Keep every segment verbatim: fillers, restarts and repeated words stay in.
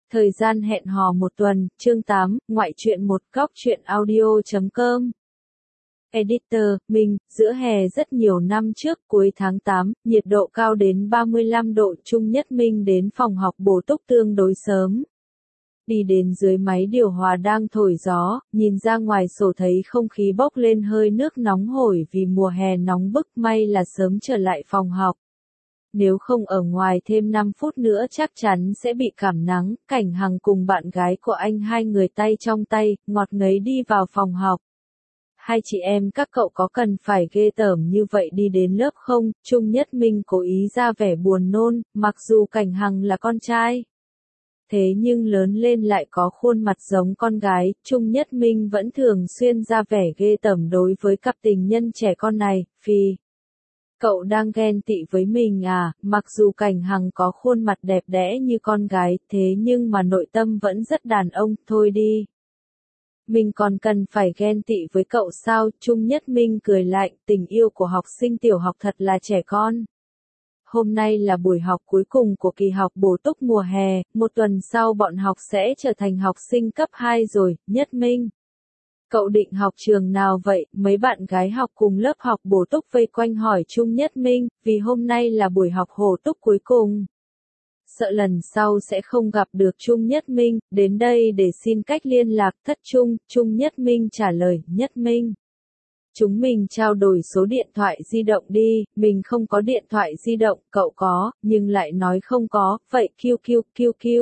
Thời gian hẹn hò một tuần, chương tám, ngoại truyện một góc truyện audio chấm com. Editor, Minh, giữa hè rất nhiều năm trước, cuối tháng tám, nhiệt độ cao đến ba mươi lăm độ, Trung Nhất Minh đến phòng học bổ túc tương đối sớm. Đi đến dưới máy điều hòa đang thổi gió, nhìn ra ngoài sổ thấy không khí bốc lên hơi nước nóng hổi vì mùa hè nóng bức, may là sớm trở lại phòng học. Nếu không ở ngoài thêm năm phút nữa chắc chắn sẽ bị cảm nắng. Cảnh Hằng cùng bạn gái của anh hai người tay trong tay, ngọt ngấy đi vào phòng học. Hai chị em các cậu có cần phải ghê tởm như vậy đi đến lớp không? Trung Nhất Minh cố ý ra vẻ buồn nôn, mặc dù Cảnh Hằng là con trai. Thế nhưng lớn lên lại có khuôn mặt giống con gái, Trung Nhất Minh vẫn thường xuyên ra vẻ ghê tởm đối với cặp tình nhân trẻ con này, phi. Cậu đang ghen tị với mình à, mặc dù Cảnh Hằng có khuôn mặt đẹp đẽ như con gái, thế nhưng mà nội tâm vẫn rất đàn ông, thôi đi. Mình còn cần phải ghen tị với cậu sao? Trung Nhất Minh cười lạnh, tình yêu của học sinh tiểu học thật là trẻ con. Hôm nay là buổi học cuối cùng của kỳ học bổ túc mùa hè, một tuần sau bọn học sẽ trở thành học sinh cấp hai rồi, Nhất Minh. Cậu định học trường nào vậy? Mấy bạn gái học cùng lớp học bổ túc vây quanh hỏi Trung Nhất Minh, vì hôm nay là buổi học bổ túc cuối cùng. Sợ lần sau sẽ không gặp được Trung Nhất Minh, đến đây để xin cách liên lạc. Thất Trung. Trung Nhất Minh trả lời, Nhất Minh. Chúng mình trao đổi số điện thoại di động đi, mình không có điện thoại di động, cậu có, nhưng lại nói không có, vậy quy quy, quy quy.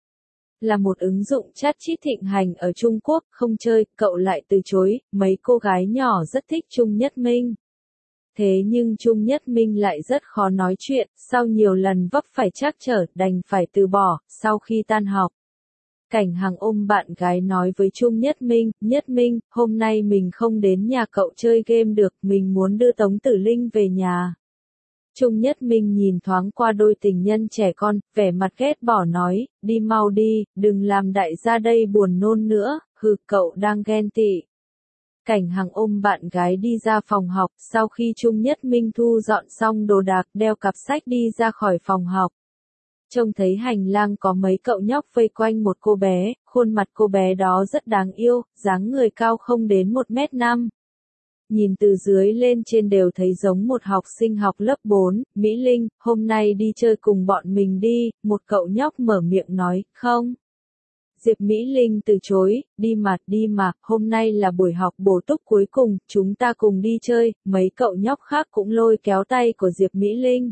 Là một ứng dụng chat chít thịnh hành ở Trung Quốc, không chơi, cậu lại từ chối, mấy cô gái nhỏ rất thích Trung Nhất Minh. Thế nhưng Trung Nhất Minh lại rất khó nói chuyện, sau nhiều lần vấp phải trắc trở, đành phải từ bỏ, sau khi tan học. Cảnh Hằng ôm bạn gái nói với Trung Nhất Minh, Nhất Minh, hôm nay mình không đến nhà cậu chơi game được, mình muốn đưa Tống Tử Linh về nhà. Trung Nhất Minh nhìn thoáng qua đôi tình nhân trẻ con, vẻ mặt ghét bỏ nói, đi mau đi, đừng làm đại gia đây buồn nôn nữa, hừ, cậu đang ghen tị. Cảnh Hằng ôm bạn gái đi ra phòng học, sau khi Trung Nhất Minh thu dọn xong đồ đạc, đeo cặp sách đi ra khỏi phòng học. Trông thấy hành lang có mấy cậu nhóc vây quanh một cô bé, khuôn mặt cô bé đó rất đáng yêu, dáng người cao không đến một mét năm. Nhìn từ dưới lên trên đều thấy giống một học sinh học lớp bốn, Mỹ Linh, hôm nay đi chơi cùng bọn mình đi, một cậu nhóc mở miệng nói, không. Diệp Mỹ Linh từ chối, đi mà, đi mà, hôm nay là buổi học bổ túc cuối cùng, chúng ta cùng đi chơi, mấy cậu nhóc khác cũng lôi kéo tay của Diệp Mỹ Linh.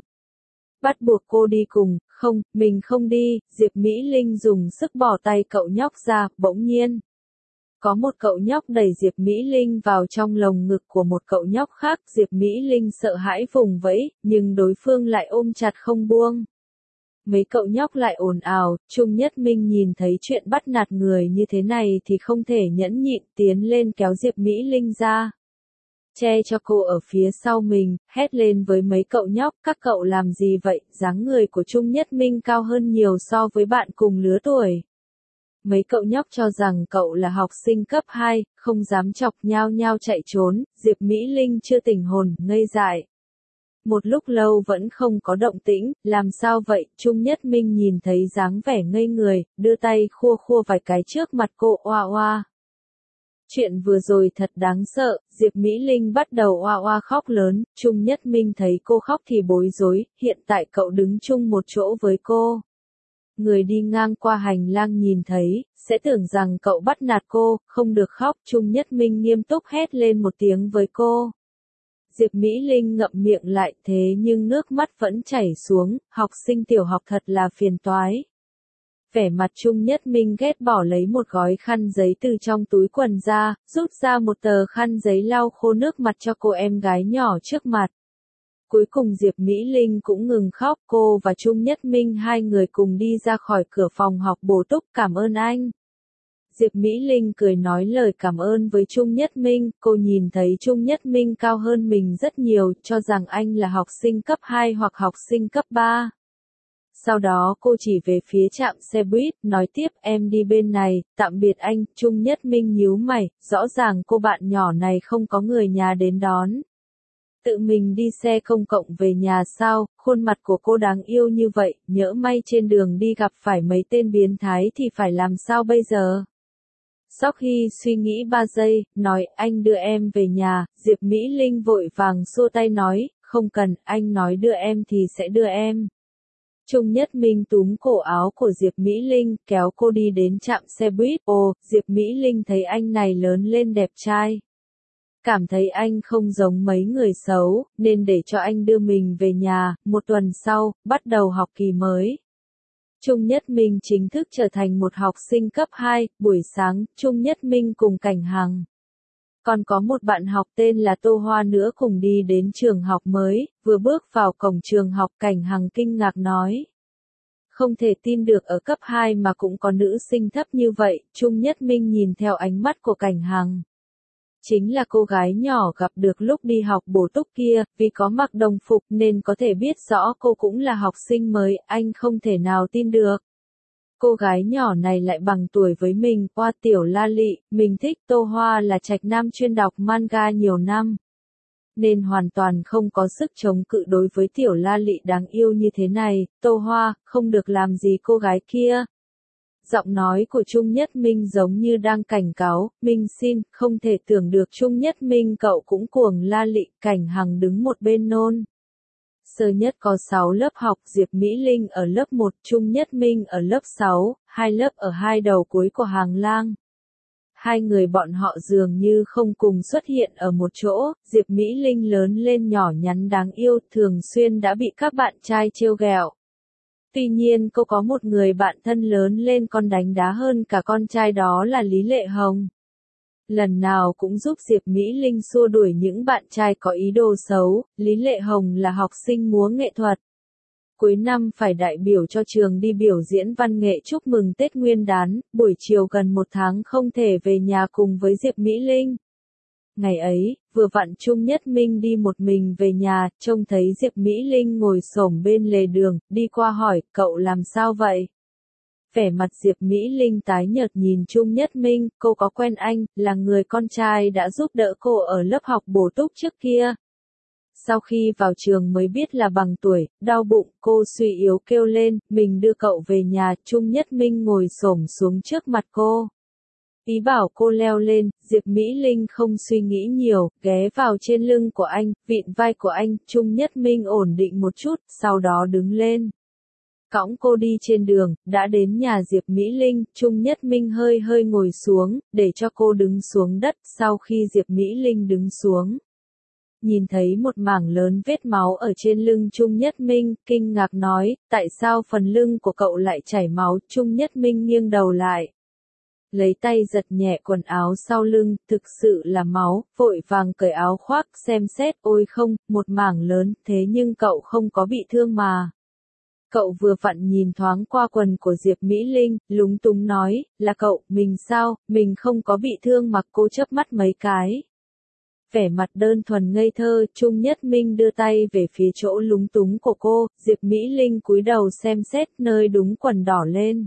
Bắt buộc cô đi cùng, không, mình không đi, Diệp Mỹ Linh dùng sức bỏ tay cậu nhóc ra, bỗng nhiên. Có một cậu nhóc đẩy Diệp Mỹ Linh vào trong lồng ngực của một cậu nhóc khác, Diệp Mỹ Linh sợ hãi vùng vẫy, nhưng đối phương lại ôm chặt không buông. Mấy cậu nhóc lại ồn ào, Trung Nhất Minh nhìn thấy chuyện bắt nạt người như thế này thì không thể nhẫn nhịn, tiến lên kéo Diệp Mỹ Linh ra. Che cho cô ở phía sau mình, hét lên với mấy cậu nhóc, các cậu làm gì vậy, dáng người của Trung Nhất Minh cao hơn nhiều so với bạn cùng lứa tuổi. Mấy cậu nhóc cho rằng cậu là học sinh cấp hai, không dám chọc, nhao nhao chạy trốn, Diệp Mỹ Linh chưa tỉnh hồn, ngây dại. Một lúc lâu vẫn không có động tĩnh, làm sao vậy, Trung Nhất Minh nhìn thấy dáng vẻ ngây người, đưa tay khua khua vài cái trước mặt cô, oa oa. Chuyện vừa rồi thật đáng sợ, Diệp Mỹ Linh bắt đầu oa oa khóc lớn, Trung Nhất Minh thấy cô khóc thì bối rối, hiện tại cậu đứng chung một chỗ với cô. Người đi ngang qua hành lang nhìn thấy, sẽ tưởng rằng cậu bắt nạt cô, không được khóc, Trung Nhất Minh nghiêm túc hét lên một tiếng với cô. Diệp Mỹ Linh ngậm miệng lại, thế nhưng nước mắt vẫn chảy xuống, học sinh tiểu học thật là phiền toái. Vẻ mặt Trung Nhất Minh ghét bỏ lấy một gói khăn giấy từ trong túi quần ra, rút ra một tờ khăn giấy lau khô nước mặt cho cô em gái nhỏ trước mặt. Cuối cùng Diệp Mỹ Linh cũng ngừng khóc, cô và Trung Nhất Minh hai người cùng đi ra khỏi cửa phòng học bổ túc, cảm ơn anh. Diệp Mỹ Linh cười nói lời cảm ơn với Trung Nhất Minh, cô nhìn thấy Trung Nhất Minh cao hơn mình rất nhiều, cho rằng anh là học sinh cấp hai hoặc học sinh cấp ba. Sau đó cô chỉ về phía trạm xe buýt, nói tiếp, em đi bên này, tạm biệt anh, Trung Nhất Minh nhíu mày, rõ ràng cô bạn nhỏ này không có người nhà đến đón. Tự mình đi xe công cộng về nhà sao, khuôn mặt của cô đáng yêu như vậy, nhỡ may trên đường đi gặp phải mấy tên biến thái thì phải làm sao bây giờ? Sok Hee suy nghĩ ba giây, nói anh đưa em về nhà, Diệp Mỹ Linh vội vàng xua tay nói, không cần, anh nói đưa em thì sẽ đưa em. Trung Nhất Minh túm cổ áo của Diệp Mỹ Linh, kéo cô đi đến trạm xe buýt. Ồ, Diệp Mỹ Linh thấy anh này lớn lên đẹp trai. Cảm thấy anh không giống mấy người xấu, nên để cho anh đưa mình về nhà. Một tuần sau, bắt đầu học kỳ mới. Trung Nhất Minh chính thức trở thành một học sinh cấp hai. Buổi sáng, Trung Nhất Minh cùng Cảnh Hằng. Còn có một bạn học tên là Tô Hoa nữa cùng đi đến trường học mới. Vừa bước vào cổng trường học, Cảnh Hằng kinh ngạc nói. Không thể tin được ở cấp hai mà cũng có nữ sinh thấp như vậy. Trung Nhất Minh nhìn theo ánh mắt của Cảnh Hằng. Chính là cô gái nhỏ gặp được lúc đi học bổ túc kia, vì có mặc đồng phục nên có thể biết rõ cô cũng là học sinh mới, anh không thể nào tin được. Cô gái nhỏ này lại bằng tuổi với mình, Hoa Tiểu La Lị, mình thích Tô Hoa là trạch nam chuyên đọc manga nhiều năm. Nên hoàn toàn không có sức chống cự đối với Tiểu La Lị đáng yêu như thế này, Tô Hoa, không được làm gì cô gái kia. Giọng nói của Trung Nhất Minh giống như đang cảnh cáo, Minh xin, không thể tưởng được Trung Nhất Minh cậu cũng cuồng La Lị. Cảnh Hằng đứng một bên nôn. Sơ nhất có sáu lớp học, Diệp Mỹ Linh ở lớp một, Trung Nhất Minh ở lớp sáu, hai lớp ở hai đầu cuối của hàng lang. Hai người bọn họ dường như không cùng xuất hiện ở một chỗ, Diệp Mỹ Linh lớn lên nhỏ nhắn đáng yêu, thường xuyên đã bị các bạn trai trêu ghẹo. Tuy nhiên cô có một người bạn thân lớn lên còn đánh đá hơn cả con trai, đó là Lý Lệ Hồng. Lần nào cũng giúp Diệp Mỹ Linh xua đuổi những bạn trai có ý đồ xấu. Lý Lệ Hồng là học sinh múa nghệ thuật. Cuối năm phải đại biểu cho trường đi biểu diễn văn nghệ chúc mừng Tết Nguyên đán, buổi chiều gần một tháng không thể về nhà cùng với Diệp Mỹ Linh. Ngày ấy, vừa vặn Trung Nhất Minh đi một mình về nhà, trông thấy Diệp Mỹ Linh ngồi xổm bên lề đường, đi qua hỏi, cậu làm sao vậy? Vẻ mặt Diệp Mỹ Linh tái nhợt nhìn Trung Nhất Minh, cô có quen anh, là người con trai đã giúp đỡ cô ở lớp học bổ túc trước kia. Sau khi vào trường mới biết là bằng tuổi, đau bụng, cô suy yếu kêu lên, mình đưa cậu về nhà. Trung Nhất Minh ngồi xổm xuống trước mặt cô. Ý bảo cô leo lên, Diệp Mỹ Linh không suy nghĩ nhiều, ghé vào trên lưng của anh, vịn vai của anh. Trung Nhất Minh ổn định một chút, sau đó đứng lên. Cõng cô đi trên đường, đã đến nhà Diệp Mỹ Linh, Trung Nhất Minh hơi hơi ngồi xuống, để cho cô đứng xuống đất. Sau khi Diệp Mỹ Linh đứng xuống, nhìn thấy một mảng lớn vết máu ở trên lưng Trung Nhất Minh, kinh ngạc nói, tại sao phần lưng của cậu lại chảy máu? Trung Nhất Minh nghiêng đầu lại, lấy tay giật nhẹ quần áo sau lưng, thực sự là máu, vội vàng cởi áo khoác xem xét, ôi không, một mảng lớn, thế nhưng cậu không có bị thương mà. Cậu vừa vặn nhìn thoáng qua quần của Diệp Mỹ Linh, lúng túng nói, là cậu, mình sao, mình không có bị thương mà. Cô chớp mắt mấy cái. Vẻ mặt đơn thuần ngây thơ, Trung Nhất Minh đưa tay về phía chỗ lúng túng của cô, Diệp Mỹ Linh cúi đầu xem xét nơi đúng quần đỏ lên.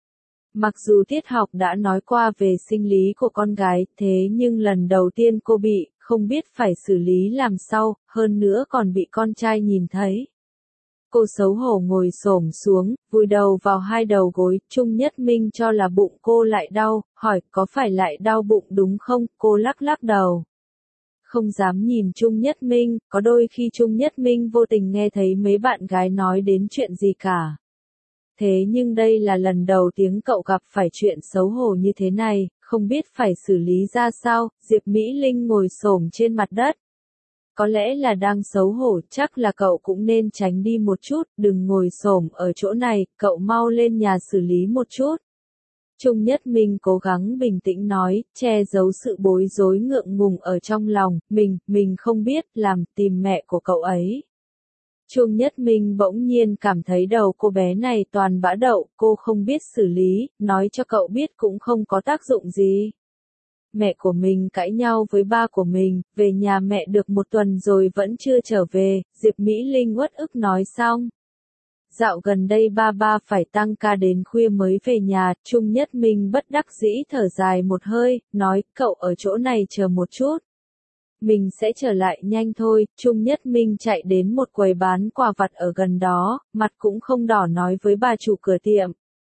Mặc dù tiết học đã nói qua về sinh lý của con gái, thế nhưng lần đầu tiên cô bị, không biết phải xử lý làm sao, hơn nữa còn bị con trai nhìn thấy. Cô xấu hổ ngồi xổm xuống, vùi đầu vào hai đầu gối, Trung Nhất Minh cho là bụng cô lại đau, hỏi có phải lại đau bụng đúng không? Cô lắc lắc đầu. Không dám nhìn Trung Nhất Minh, có đôi khi Trung Nhất Minh vô tình nghe thấy mấy bạn gái nói đến chuyện gì cả. Thế nhưng đây là lần đầu tiếng cậu gặp phải chuyện xấu hổ như thế này, không biết phải xử lý ra sao. Diệp Mỹ Linh ngồi xổm trên mặt đất. Có lẽ là đang xấu hổ, chắc là cậu cũng nên tránh đi một chút, đừng ngồi xổm ở chỗ này, cậu mau lên nhà xử lý một chút. Trung Nhất Minh cố gắng bình tĩnh nói, che giấu sự bối rối ngượng ngùng ở trong lòng, mình, mình không biết, làm, tìm mẹ của cậu ấy. Trung Nhất Minh bỗng nhiên cảm thấy đầu cô bé này toàn bã đậu, cô không biết xử lý, nói cho cậu biết cũng không có tác dụng gì. Mẹ của mình cãi nhau với ba của mình, về nhà mẹ được một tuần rồi vẫn chưa trở về, Diệp Mỹ Linh uất ức nói xong. Dạo gần đây ba ba phải tăng ca đến khuya mới về nhà, Trung Nhất Minh bất đắc dĩ thở dài một hơi, nói, cậu ở chỗ này chờ một chút. Mình sẽ trở lại nhanh thôi. Trung Nhất Minh chạy đến một quầy bán quà vặt ở gần đó, mặt cũng không đỏ nói với bà chủ cửa tiệm.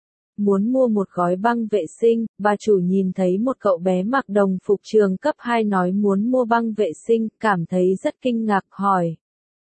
Muốn mua một gói băng vệ sinh, bà chủ nhìn thấy một cậu bé mặc đồng phục trường cấp hai nói muốn mua băng vệ sinh, cảm thấy rất kinh ngạc hỏi.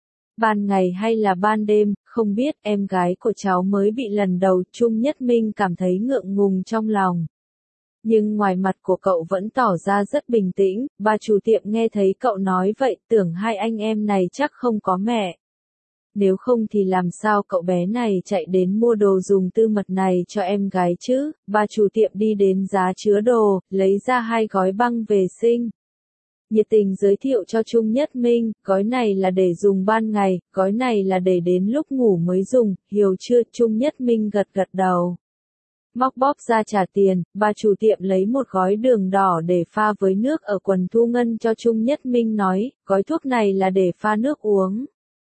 Ban ngày hay là ban đêm, không biết, em gái của cháu mới bị lần đầu. Trung Nhất Minh cảm thấy ngượng ngùng trong lòng. Nhưng ngoài mặt của cậu vẫn tỏ ra rất bình tĩnh, bà chủ tiệm nghe thấy cậu nói vậy tưởng hai anh em này chắc không có mẹ. Nếu không thì làm sao cậu bé này chạy đến mua đồ dùng tư mật này cho em gái chứ. Bà chủ tiệm đi đến giá chứa đồ, lấy ra hai gói băng vệ sinh. Nhiệt tình giới thiệu cho Trung Nhất Minh, gói này là để dùng ban ngày, gói này là để đến lúc ngủ mới dùng, hiểu chưa? Trung Nhất Minh gật gật đầu. Móc bóp ra trả tiền, bà chủ tiệm lấy một gói đường đỏ để pha với nước ở quần thu ngân cho Trung Nhất Minh nói, gói thuốc này là để pha nước uống.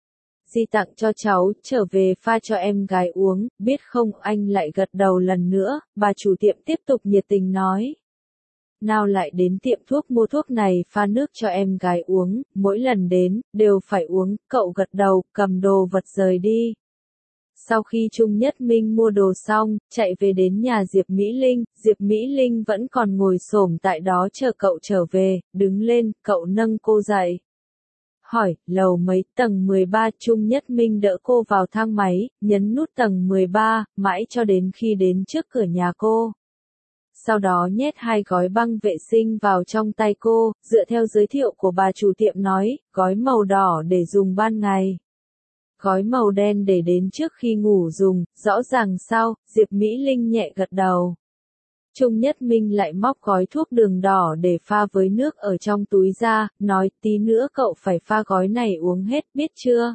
Di tặng cho cháu, trở về pha cho em gái uống, biết không? Anh lại gật đầu lần nữa, bà chủ tiệm tiếp tục nhiệt tình nói. Nào lại đến tiệm thuốc mua thuốc này pha nước cho em gái uống, mỗi lần đến, đều phải uống, cậu gật đầu, cầm đồ vật rời đi. Sau khi Trung Nhất Minh mua đồ xong, chạy về đến nhà Diệp Mỹ Linh, Diệp Mỹ Linh vẫn còn ngồi xổm tại đó chờ cậu trở về, đứng lên, cậu nâng cô dậy. Hỏi, lầu mấy, tầng mười ba, Trung Nhất Minh đỡ cô vào thang máy, nhấn nút tầng mười ba, mãi cho đến khi đến trước cửa nhà cô. Sau đó nhét hai gói băng vệ sinh vào trong tay cô, dựa theo giới thiệu của bà chủ tiệm nói, gói màu đỏ để dùng ban ngày. Gói màu đen để đến trước khi ngủ dùng, rõ ràng sao? Diệp Mỹ Linh nhẹ gật đầu. Trung Nhất Minh lại móc gói thuốc đường đỏ để pha với nước ở trong túi ra, nói tí nữa cậu phải pha gói này uống hết, biết chưa?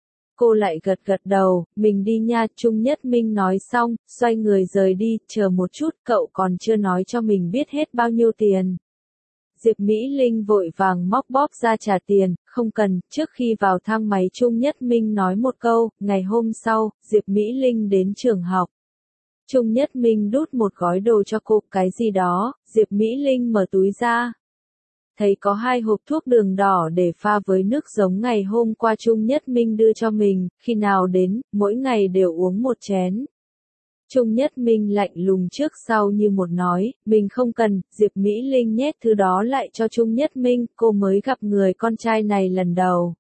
Cô lại gật gật đầu, mình đi nha. Trung Nhất Minh nói xong, xoay người rời đi, chờ một chút, cậu còn chưa nói cho mình biết hết bao nhiêu tiền. Diệp Mỹ Linh vội vàng móc bóp ra trả tiền, không cần. Trước khi vào thang máy Trung Nhất Minh nói một câu, ngày hôm sau, Diệp Mỹ Linh đến trường học. Trung Nhất Minh đút một gói đồ cho cô, cái gì đó, Diệp Mỹ Linh mở túi ra. Thấy có hai hộp thuốc đường đỏ để pha với nước giống ngày hôm qua Trung Nhất Minh đưa cho mình, khi nào đến, mỗi ngày đều uống một chén. Trung Nhất Minh lạnh lùng trước sau như một nói, mình không cần. Diệp Mỹ Linh nhét thứ đó lại cho Trung Nhất Minh, cô mới gặp người con trai này lần đầu.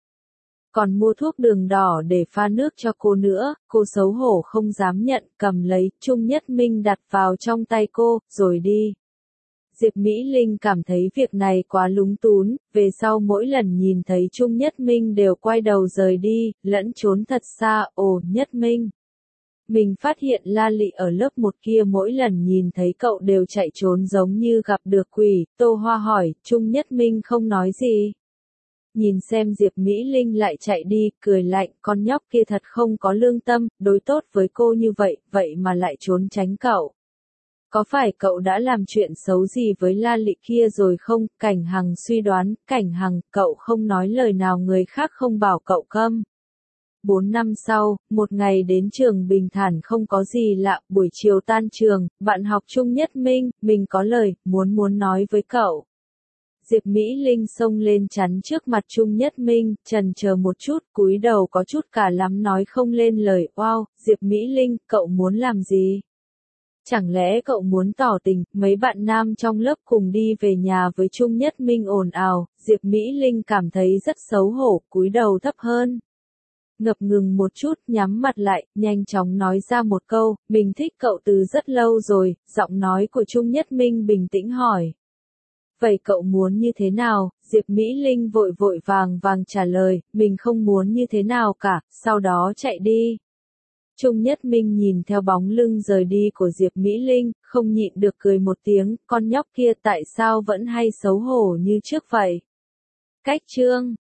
Còn mua thuốc đường đỏ để pha nước cho cô nữa, cô xấu hổ không dám nhận, cầm lấy, Trung Nhất Minh đặt vào trong tay cô, rồi đi. Diệp Mỹ Linh cảm thấy việc này quá lúng tún, về sau mỗi lần nhìn thấy Trung Nhất Minh đều quay đầu rời đi, lẫn trốn thật xa. Ồ, Nhất Minh. Mình phát hiện La Lị ở lớp một kia mỗi lần nhìn thấy cậu đều chạy trốn giống như gặp được quỷ. Tô Hoa hỏi, Trung Nhất Minh không nói gì. Nhìn xem Diệp Mỹ Linh lại chạy đi, cười lạnh, con nhóc kia thật không có lương tâm, đối tốt với cô như vậy, vậy mà lại trốn tránh cậu. Có phải cậu đã làm chuyện xấu gì với La Lị kia rồi không? Cảnh Hằng suy đoán, Cảnh Hằng, cậu không nói lời nào người khác không bảo cậu câm. Bốn năm sau, một ngày đến trường bình thản không có gì lạ, buổi chiều tan trường, bạn học Trung Nhất Minh, mình có lời, muốn muốn nói với cậu. Diệp Mỹ Linh xông lên chắn trước mặt Trung Nhất Minh, chần chờ một chút, cúi đầu có chút cả lắm nói không lên lời. Wow, Diệp Mỹ Linh, cậu muốn làm gì? Chẳng lẽ cậu muốn tỏ tình? Mấy bạn nam trong lớp cùng đi về nhà với Trung Nhất Minh ồn ào, Diệp Mỹ Linh cảm thấy rất xấu hổ, cúi đầu thấp hơn. Ngập ngừng một chút, nhắm mặt lại, nhanh chóng nói ra một câu, mình thích cậu từ rất lâu rồi. Giọng nói của Trung Nhất Minh bình tĩnh hỏi. Vậy cậu muốn như thế nào? Diệp Mỹ Linh vội vội vàng vàng trả lời, mình không muốn như thế nào cả, sau đó chạy đi. Trung Nhất Minh nhìn theo bóng lưng rời đi của Diệp Mỹ Linh, không nhịn được cười một tiếng, con nhóc kia tại sao vẫn hay xấu hổ như trước vậy? Cách chương